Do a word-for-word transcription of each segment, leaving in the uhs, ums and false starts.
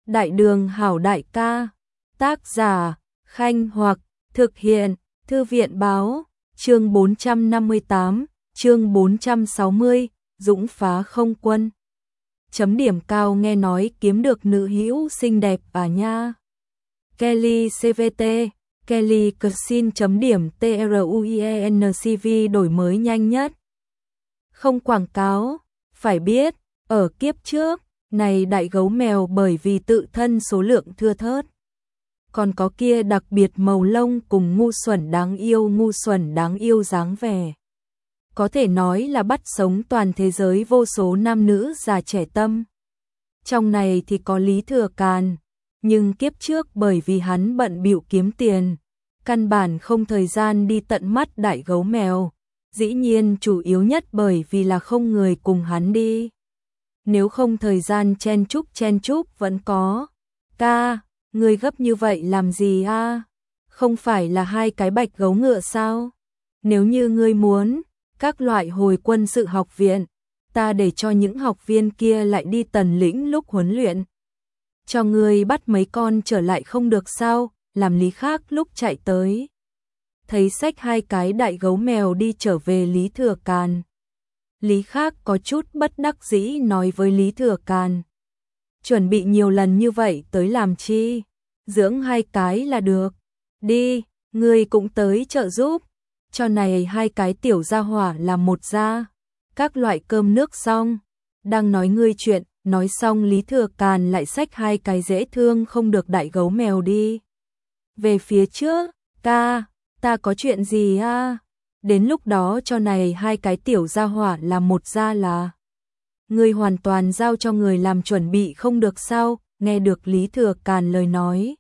Đại đường hảo đại ca. Tác giả, Khanh Hoặc, thực hiện, Thư viện báo, chương bốn trăm năm mươi tám, chương bốn trăm sáu mươi, Dũng phá không quân. Chấm điểm cao nghe nói kiếm được nữ hữu xinh đẹp à nha. Kelly xê vê tê, Kelly Cuisine chấm điểm truencv đổi mới nhanh nhất. Không quảng cáo, phải biết, ở kiếp trước, này đại gấu mèo bởi vì tự thân số lượng thưa thớt. Còn có kia đặc biệt màu lông cùng ngu xuẩn đáng yêu ngu xuẩn đáng yêu dáng vẻ. Có thể nói là bắt sống toàn thế giới vô số nam nữ già trẻ tâm. Trong này thì có Lý Thừa Càn, nhưng kiếp trước bởi vì hắn bận bịu kiếm tiền, căn bản không thời gian đi tận mắt đại gấu mèo, dĩ nhiên chủ yếu nhất bởi vì là không người cùng hắn đi. Nếu không thời gian chen chúc chen chúc vẫn có. Ca, ngươi gấp như vậy làm gì a? Không phải là hai cái bạch gấu ngựa sao? Nếu như ngươi muốn, các loại hồi quân sự học viện, ta để cho những học viên kia lại đi Tần Lĩnh lúc huấn luyện. Cho ngươi bắt mấy con trở lại không được sao, làm Lý Khác lúc chạy tới. Thấy xách hai cái đại gấu mèo đi trở về Lý Thừa Càn. Lý Khác có chút bất đắc dĩ nói với Lý Thừa Càn. Chuẩn bị nhiều lần như vậy tới làm chi? Dưỡng hai cái là được. Đi, ngươi cũng tới trợ giúp. Cho này hai cái tiểu gia hỏa làm một gia. Các loại cơm nước xong. Đang nói ngươi chuyện, nói xong Lý Thừa Càn lại xách hai cái dễ thương không được đại gấu mèo đi. Về phía trước, ca, ta có chuyện gì a? Đến lúc đó cho này hai cái tiểu gia hỏa làm một gia là. Ngươi hoàn toàn giao cho người làm chuẩn bị không được sao? Nghe được Lý Thừa Càn lời nói.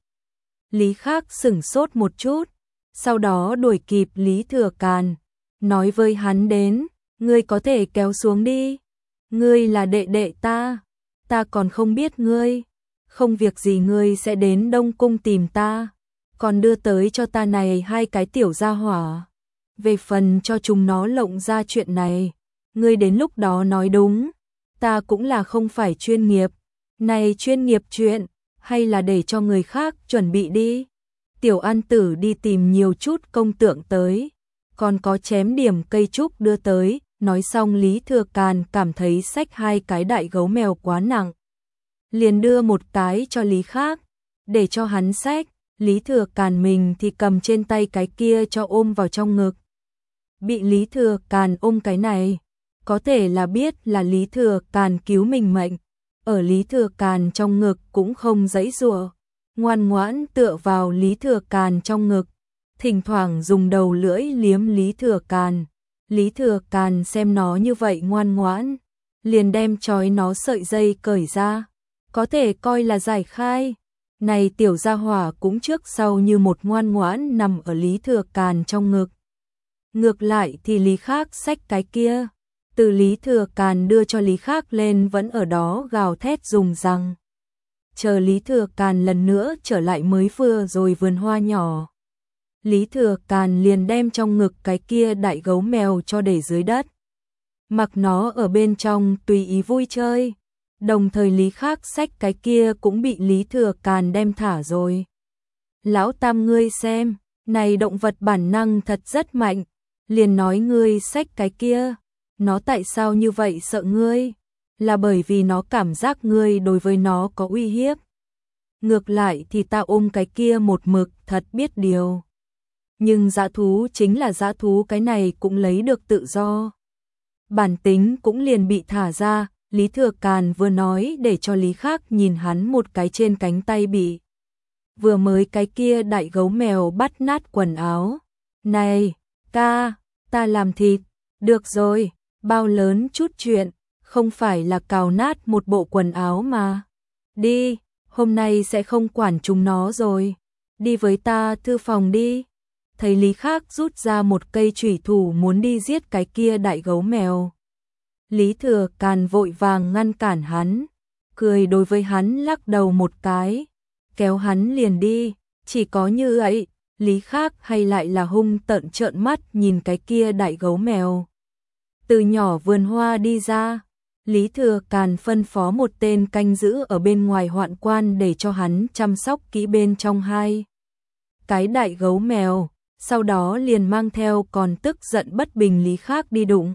Lý Khác sửng sốt một chút, sau đó đuổi kịp Lý Thừa Càn, nói với hắn đến, ngươi có thể kéo xuống đi. Ngươi là đệ đệ ta, ta còn không biết ngươi, không việc gì ngươi sẽ đến Đông Cung tìm ta, còn đưa tới cho ta này hai cái tiểu gia hỏa. Về phần cho chúng nó lộng ra chuyện này, ngươi đến lúc đó nói đúng, ta cũng là không phải chuyên nghiệp, này chuyên nghiệp chuyện, hay là để cho người khác chuẩn bị đi. Tiểu An Tử đi tìm nhiều chút công tượng tới, còn có chém điểm cây trúc đưa tới, nói xong Lý Thừa Càn cảm thấy xách hai cái đại gấu mèo quá nặng. Liền đưa một cái cho Lý Khác, để cho hắn xách, Lý Thừa Càn mình thì cầm trên tay cái kia cho ôm vào trong ngực. Bị Lý Thừa Càn ôm cái này, có thể là biết là Lý Thừa Càn cứu mình mệnh, ở Lý Thừa Càn trong ngực cũng không giãy giụa, ngoan ngoãn tựa vào Lý Thừa Càn trong ngực, thỉnh thoảng dùng đầu lưỡi liếm Lý Thừa Càn. Lý Thừa Càn xem nó như vậy ngoan ngoãn, liền đem trói nó sợi dây cởi ra, có thể coi là giải khai. Này tiểu gia hỏa cũng trước sau như một ngoan ngoãn nằm ở Lý Thừa Càn trong ngực. Ngược lại thì Lý Khác xách cái kia, từ Lý Thừa Càn đưa cho Lý Khác lên vẫn ở đó gào thét dùng răng. Chờ Lý Thừa Càn lần nữa trở lại mới vừa rồi vườn hoa nhỏ. Lý Thừa Càn liền đem trong ngực cái kia đại gấu mèo cho để dưới đất. Mặc nó ở bên trong tùy ý vui chơi. Đồng thời Lý Khác xách cái kia cũng bị Lý Thừa Càn đem thả rồi. Lão Tam ngươi xem, này động vật bản năng thật rất mạnh. Liền nói ngươi xách cái kia, nó tại sao như vậy sợ ngươi? Là bởi vì nó cảm giác ngươi đối với nó có uy hiếp. Ngược lại thì ta ôm cái kia một mực thật biết điều. Nhưng dã thú chính là dã thú, cái này cũng lấy được tự do. Bản tính cũng liền bị thả ra, Lý Thừa Càn vừa nói để cho Lý Khác nhìn hắn một cái trên cánh tay bị. Vừa mới cái kia đại gấu mèo bắt nát quần áo. Này, ca, ta làm thịt, được rồi, bao lớn chút chuyện, không phải là cào nát một bộ quần áo mà. Đi, hôm nay sẽ không quản chúng nó rồi, đi với ta thư phòng đi. Thấy Lý Khác rút ra một cây chủy thủ muốn đi giết cái kia đại gấu mèo. Lý Thừa Càn vội vàng ngăn cản hắn, cười đối với hắn lắc đầu một cái, kéo hắn liền đi, chỉ có như vậy, Lý Khác hay lại là hung tợn trợn mắt nhìn cái kia đại gấu mèo. Từ nhỏ vườn hoa đi ra, Lý Thừa Càn phân phó một tên canh giữ ở bên ngoài hoạn quan để cho hắn chăm sóc kỹ bên trong hai cái đại gấu mèo, sau đó liền mang theo còn tức giận bất bình Lý Khác đi đụng.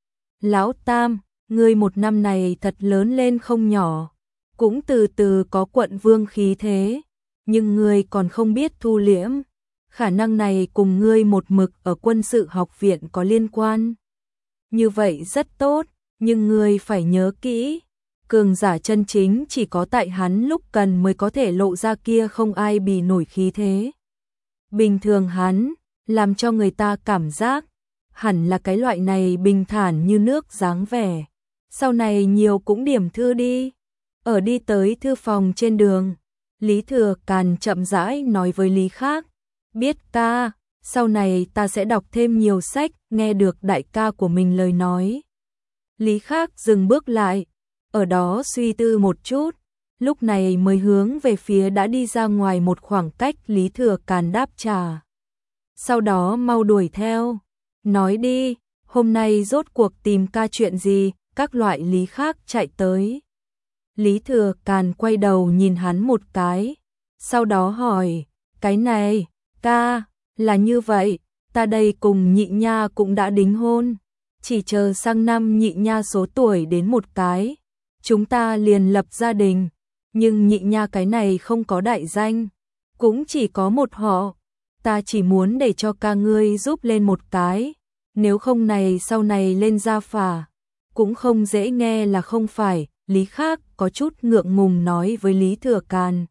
Lão Tam, ngươi một năm này thật lớn lên không nhỏ, cũng từ từ có quận vương khí thế, nhưng ngươi còn không biết thu liễm, khả năng này cùng ngươi một mực ở quân sự học viện có liên quan. Như vậy rất tốt, nhưng ngươi phải nhớ kỹ, cường giả chân chính chỉ có tại hắn lúc cần mới có thể lộ ra kia không ai bì nổi khí thế. Bình thường hắn, làm cho người ta cảm giác, hẳn là cái loại này bình thản như nước dáng vẻ. Sau này nhiều cũng điểm thư đi. Ở đi tới thư phòng trên đường, Lý Thừa Càn chậm rãi nói với Lý Khác, biết ca, sau này ta sẽ đọc thêm nhiều sách, nghe được đại ca của mình lời nói. Lý Khác dừng bước lại, ở đó suy tư một chút, lúc này mới hướng về phía đã đi ra ngoài một khoảng cách Lý Thừa Càn đáp trả. Sau đó mau đuổi theo, nói đi, hôm nay rốt cuộc tìm ca chuyện gì, các loại Lý Khác chạy tới. Lý Thừa Càn quay đầu nhìn hắn một cái, sau đó hỏi, cái này, ca, là như vậy, ta đây cùng nhị nha cũng đã đính hôn, chỉ chờ sang năm nhị nha số tuổi đến một cái, chúng ta liền lập gia đình, nhưng nhị nha cái này không có đại danh, cũng chỉ có một họ, ta chỉ muốn để cho ca ngươi giúp lên một cái, nếu không này sau này lên gia phả, cũng không dễ nghe là không phải. Lý Khác có chút ngượng ngùng nói với Lý Thừa Càn.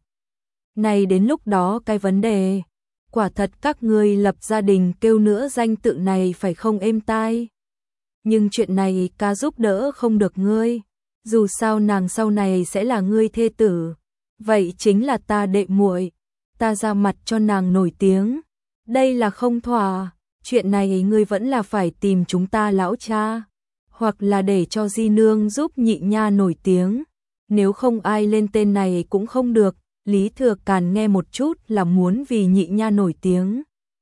Này đến lúc đó cái vấn đề, quả thật các ngươi lập gia đình kêu nữa danh tự này phải không êm tai. Nhưng chuyện này ca giúp đỡ không được ngươi, dù sao nàng sau này sẽ là ngươi thê tử, vậy chính là ta đệ muội, ta ra mặt cho nàng nổi tiếng, đây là không thỏa, chuyện này ngươi vẫn là phải tìm chúng ta lão cha. Hoặc là để cho di nương giúp nhị nha nổi tiếng, nếu không ai lên tên này cũng không được. Lý Thừa Càn nghe một chút là muốn vì nhị nha nổi tiếng.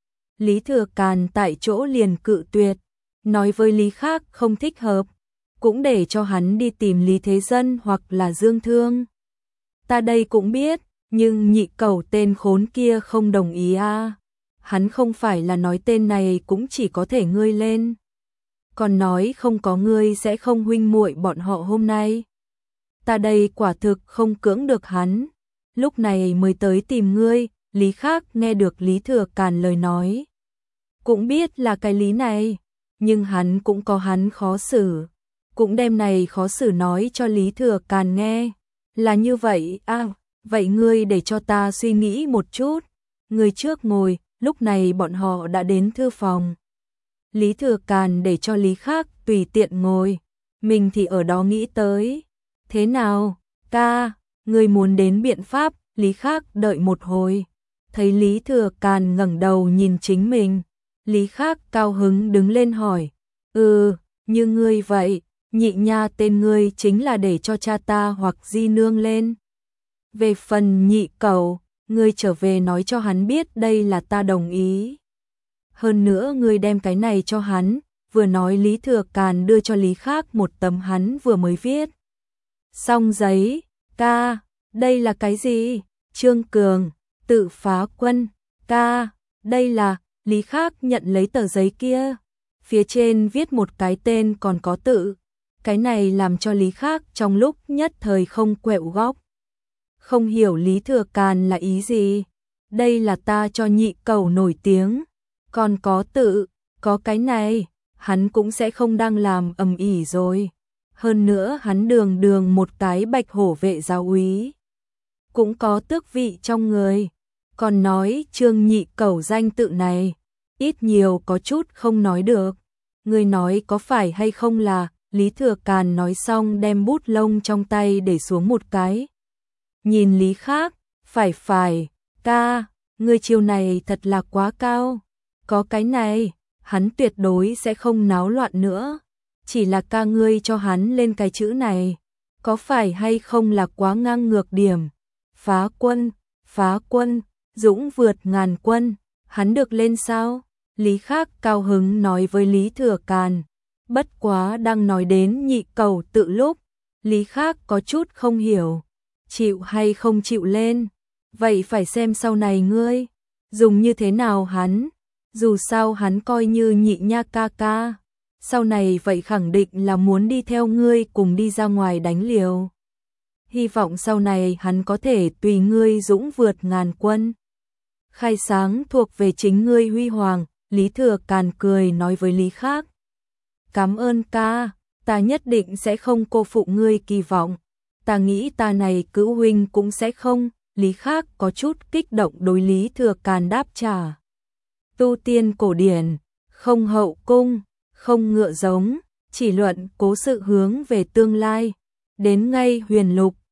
Lý Thừa Càn tại chỗ liền cự tuyệt, nói với Lý Khác không thích hợp, cũng để cho hắn đi tìm Lý Thế Dân hoặc là Dương Thương. Ta đây cũng biết, nhưng nhị cẩu tên khốn kia không đồng ý a. À. Hắn không phải là nói tên này cũng chỉ có thể ngươi lên. Còn nói không có ngươi sẽ không huynh muội bọn họ hôm nay. Ta đây quả thực không cưỡng được hắn, lúc này mới tới tìm ngươi. Lý Khác nghe được Lý Thừa Càn lời nói, cũng biết là cái lý này, nhưng hắn cũng có hắn khó xử, cũng đem này khó xử nói cho Lý Thừa Càn nghe. Là như vậy, à, vậy ngươi để cho ta suy nghĩ một chút. Ngươi trước ngồi, lúc này bọn họ đã đến thư phòng. Lý Thừa Càn để cho Lý Khác tùy tiện ngồi, mình thì ở đó nghĩ tới. Thế nào, ca, ngươi muốn đến biện pháp? Lý Khác đợi một hồi, thấy Lý Thừa Càn ngẩng đầu nhìn chính mình, Lý Khác cao hứng đứng lên hỏi, ừ, như ngươi vậy, nhị nha tên ngươi chính là để cho cha ta hoặc di nương lên. Về phần nhị cẩu, ngươi trở về nói cho hắn biết đây là ta đồng ý. Hơn nữa ngươi đem cái này cho hắn, vừa nói Lý Thừa Càn đưa cho Lý Khác một tấm hắn vừa mới viết xong giấy. Ca, đây là cái gì? Trương Cường, tự phá quân. Ca, đây là. Lý Khác nhận lấy tờ giấy kia, phía trên viết một cái tên còn có tự. Cái này làm cho Lý Khác trong lúc nhất thời không quẹo góc. Không hiểu Lý Thừa Càn là ý gì. Đây là ta cho nhị cẩu nổi tiếng, còn có tự, có cái này, hắn cũng sẽ không đang làm ầm ĩ rồi. Hơn nữa hắn đường đường một cái bạch hổ vệ giáo úy, cũng có tước vị trong người, còn nói Trương nhị cẩu danh tự này, ít nhiều có chút không nói được. Người nói có phải hay không là? Lý Thừa Càn nói xong đem bút lông trong tay để xuống một cái. Nhìn Lý Khác, phải phải, ca, người chiều này thật là quá cao. Có cái này, hắn tuyệt đối sẽ không náo loạn nữa. Chỉ là ca ngươi cho hắn lên cái chữ này, có phải hay không là quá ngang ngược điểm. Phá quân, phá quân, dũng vượt ngàn quân, hắn được lên sao? Lý Khác cao hứng nói với Lý Thừa Càn. Bất quá đang nói đến nhị cẩu tự lúc, Lý Khác có chút không hiểu, chịu hay không chịu lên, vậy phải xem sau này ngươi dùng như thế nào hắn, dù sao hắn coi như nhị nha ca ca, sau này vậy khẳng định là muốn đi theo ngươi cùng đi ra ngoài đánh liều. Hy vọng sau này hắn có thể tùy ngươi dũng vượt ngàn quân. Khai sáng thuộc về chính ngươi huy hoàng, Lý Thừa Càn cười nói với Lý Khác. Cảm ơn ca, ta nhất định sẽ không cô phụ ngươi kỳ vọng, ta nghĩ ta này cữu huynh cũng sẽ không. Lý Khác có chút kích động đối Lý Thừa Càn đáp trả. Tu tiên cổ điển, không hậu cung, không ngựa giống, chỉ luận cố sự hướng về tương lai, đến ngay huyền lục,